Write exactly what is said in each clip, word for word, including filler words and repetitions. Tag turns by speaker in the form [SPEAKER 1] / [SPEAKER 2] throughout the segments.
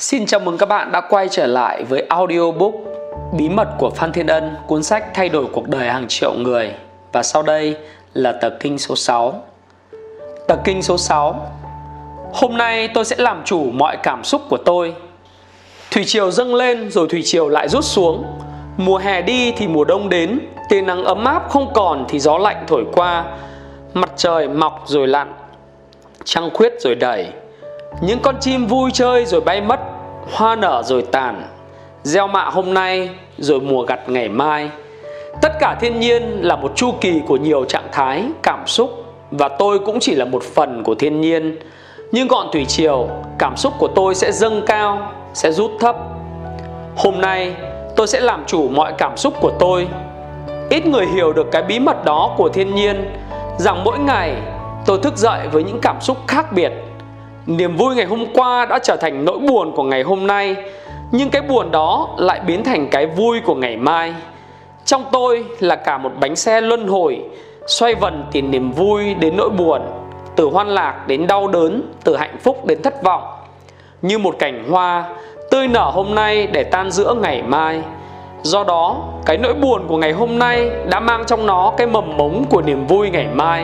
[SPEAKER 1] Xin chào mừng các bạn đã quay trở lại với audiobook Bí mật của Phan Thiên Ân, cuốn sách thay đổi cuộc đời hàng triệu người. Và sau đây là tờ kinh số sáu. Tờ kinh số sáu. Hôm nay tôi sẽ làm chủ mọi cảm xúc của tôi. Thủy triều dâng lên rồi thủy triều lại rút xuống. Mùa hè đi thì mùa đông đến. Tia nắng ấm áp không còn thì gió lạnh thổi qua. Mặt trời mọc rồi lặn, trăng khuyết rồi đầy. Những con chim vui chơi rồi bay mất, hoa nở rồi tàn, gieo mạ hôm nay rồi mùa gặt ngày mai. Tất cả thiên nhiên là một chu kỳ của nhiều trạng thái, cảm xúc, và tôi cũng chỉ là một phần của thiên nhiên. Nhưng ngọn thủy triều, cảm xúc của tôi sẽ dâng cao, sẽ rút thấp. Hôm nay tôi sẽ làm chủ mọi cảm xúc của tôi. Ít người hiểu được cái bí mật đó của thiên nhiên, rằng mỗi ngày tôi thức dậy với những cảm xúc khác biệt. Niềm vui ngày hôm qua đã trở thành nỗi buồn của ngày hôm nay, nhưng cái buồn đó lại biến thành cái vui của ngày mai. Trong tôi là cả một bánh xe luân hồi, xoay vần từ niềm vui đến nỗi buồn, từ hoan lạc đến đau đớn, từ hạnh phúc đến thất vọng. Như một cành hoa tươi nở hôm nay để tan giữa ngày mai. Do đó, cái nỗi buồn của ngày hôm nay đã mang trong nó cái mầm mống của niềm vui ngày mai.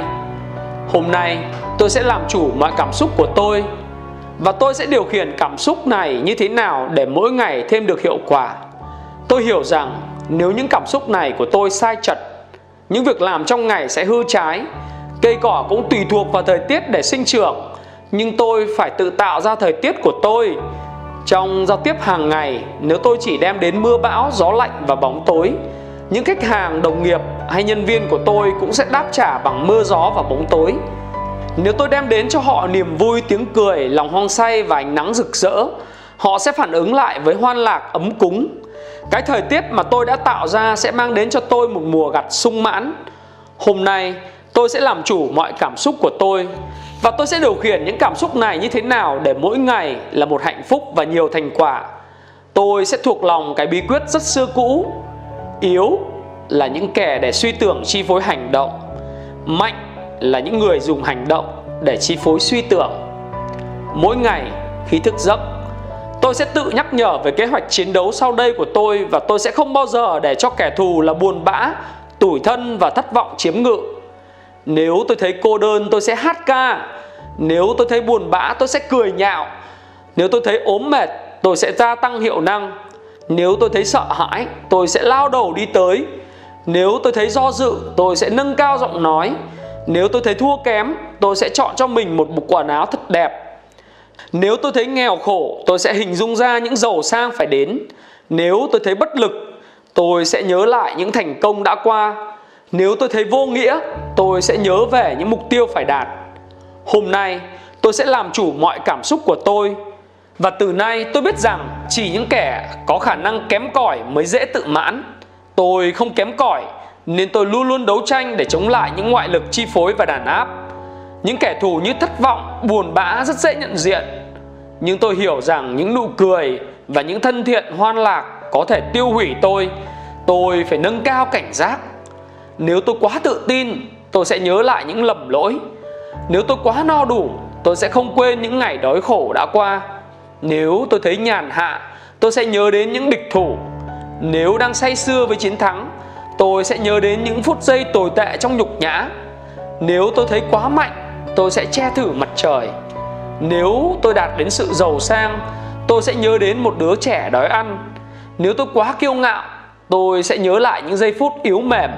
[SPEAKER 1] Hôm nay tôi sẽ làm chủ mọi cảm xúc của tôi, và tôi sẽ điều khiển cảm xúc này như thế nào để mỗi ngày thêm được hiệu quả. Tôi hiểu rằng nếu những cảm xúc này của tôi sai chật, những việc làm trong ngày sẽ hư trái. Cây cỏ cũng tùy thuộc vào thời tiết để sinh trưởng, nhưng tôi phải tự tạo ra thời tiết của tôi. Trong giao tiếp hàng ngày, nếu tôi chỉ đem đến mưa bão, gió lạnh và bóng tối, những khách hàng, đồng nghiệp hay nhân viên của tôi cũng sẽ đáp trả bằng mưa gió và bóng tối. Nếu tôi đem đến cho họ niềm vui, tiếng cười, lòng hoang say và ánh nắng rực rỡ, họ sẽ phản ứng lại với hoan lạc, ấm cúng. Cái thời tiết mà tôi đã tạo ra sẽ mang đến cho tôi một mùa gặt sung mãn. Hôm nay tôi sẽ làm chủ mọi cảm xúc của tôi, và tôi sẽ điều khiển những cảm xúc này như thế nào để mỗi ngày là một hạnh phúc và nhiều thành quả. Tôi sẽ thuộc lòng cái bí quyết rất xưa cũ: yếu là những kẻ để suy tưởng chi phối hành động, mạnh là những người dùng hành động để chi phối suy tưởng. Mỗi ngày khi thức giấc, tôi sẽ tự nhắc nhở về kế hoạch chiến đấu sau đây của tôi, và tôi sẽ không bao giờ để cho kẻ thù là buồn bã, tủi thân và thất vọng chiếm ngự. Nếu tôi thấy cô đơn, tôi sẽ hát ca. Nếu tôi thấy buồn bã, tôi sẽ cười nhạo. Nếu tôi thấy ốm mệt, tôi sẽ gia tăng hiệu năng. Nếu tôi thấy sợ hãi, tôi sẽ lao đầu đi tới. Nếu tôi thấy do dự, tôi sẽ nâng cao giọng nói. Nếu tôi thấy thua kém, tôi sẽ chọn cho mình một bộ quần áo thật đẹp. Nếu tôi thấy nghèo khổ, tôi sẽ hình dung ra những giàu sang phải đến. Nếu tôi thấy bất lực, tôi sẽ nhớ lại những thành công đã qua. Nếu tôi thấy vô nghĩa, tôi sẽ nhớ về những mục tiêu phải đạt. Hôm nay tôi sẽ làm chủ mọi cảm xúc của tôi, và từ nay tôi biết rằng chỉ những kẻ có khả năng kém cỏi mới dễ tự mãn. Tôi không kém cỏi, nên tôi luôn luôn đấu tranh để chống lại những ngoại lực chi phối và đàn áp. Những kẻ thù như thất vọng, buồn bã rất dễ nhận diện, nhưng tôi hiểu rằng những nụ cười và những thân thiện hoan lạc có thể tiêu hủy tôi. Tôi phải nâng cao cảnh giác. Nếu tôi quá tự tin, tôi sẽ nhớ lại những lầm lỗi. Nếu tôi quá no đủ, tôi sẽ không quên những ngày đói khổ đã qua. Nếu tôi thấy nhàn hạ, tôi sẽ nhớ đến những địch thủ. Nếu đang say sưa với chiến thắng, tôi sẽ nhớ đến những phút giây tồi tệ trong nhục nhã. Nếu tôi thấy quá mạnh, tôi sẽ che thử mặt trời. Nếu tôi đạt đến sự giàu sang, tôi sẽ nhớ đến một đứa trẻ đói ăn. Nếu tôi quá kiêu ngạo, tôi sẽ nhớ lại những giây phút yếu mềm.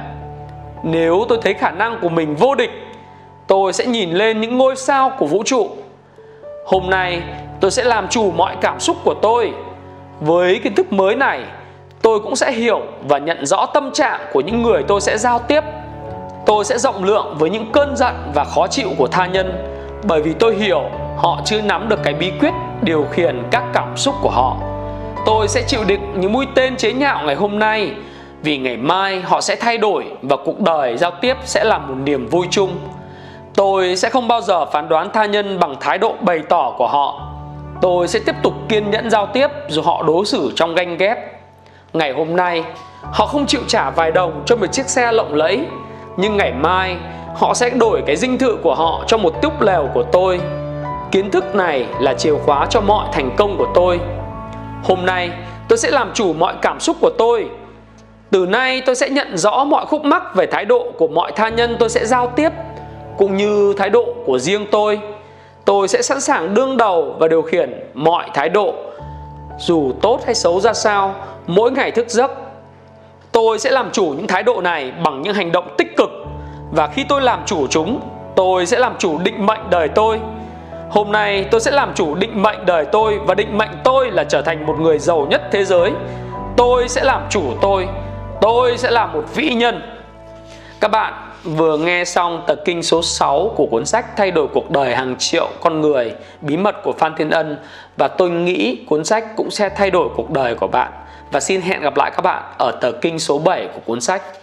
[SPEAKER 1] Nếu tôi thấy khả năng của mình vô địch, tôi sẽ nhìn lên những ngôi sao của vũ trụ. Hôm nay tôi sẽ làm chủ mọi cảm xúc của tôi. Với kiến thức mới này, tôi cũng sẽ hiểu và nhận rõ tâm trạng của những người tôi sẽ giao tiếp. Tôi sẽ rộng lượng với những cơn giận và khó chịu của tha nhân, bởi vì tôi hiểu họ chưa nắm được cái bí quyết điều khiển các cảm xúc của họ. Tôi sẽ chịu đựng những mũi tên chế nhạo ngày hôm nay, vì ngày mai họ sẽ thay đổi và cuộc đời giao tiếp sẽ là một niềm vui chung. Tôi sẽ không bao giờ phán đoán tha nhân bằng thái độ bày tỏ của họ. Tôi sẽ tiếp tục kiên nhẫn giao tiếp dù họ đối xử trong ganh ghét. Ngày hôm nay, họ không chịu trả vài đồng cho một chiếc xe lộng lẫy, nhưng ngày mai họ sẽ đổi cái dinh thự của họ cho một túp lều của tôi. Kiến thức này là chìa khóa cho mọi thành công của tôi. Hôm nay tôi sẽ làm chủ mọi cảm xúc của tôi. Từ nay tôi sẽ nhận rõ mọi khúc mắc về thái độ của mọi tha nhân tôi sẽ giao tiếp, cũng như thái độ của riêng tôi. Tôi sẽ sẵn sàng đương đầu và điều khiển mọi thái độ, dù tốt hay xấu ra sao, mỗi ngày thức giấc. Tôi sẽ làm chủ những thái độ này bằng những hành động tích cực, và khi tôi làm chủ chúng, tôi sẽ làm chủ định mệnh đời tôi. Hôm nay tôi sẽ làm chủ định mệnh đời tôi, và định mệnh tôi là trở thành một người giàu nhất thế giới. Tôi sẽ làm chủ tôi. Tôi sẽ là một vĩ nhân. Các bạn vừa nghe xong tập kinh số sáu của cuốn sách Thay đổi cuộc đời hàng triệu con người, bí mật của Phan Thiên Ân. Và tôi nghĩ cuốn sách cũng sẽ thay đổi cuộc đời của bạn. Và xin hẹn gặp lại các bạn ở tập kinh số bảy của cuốn sách.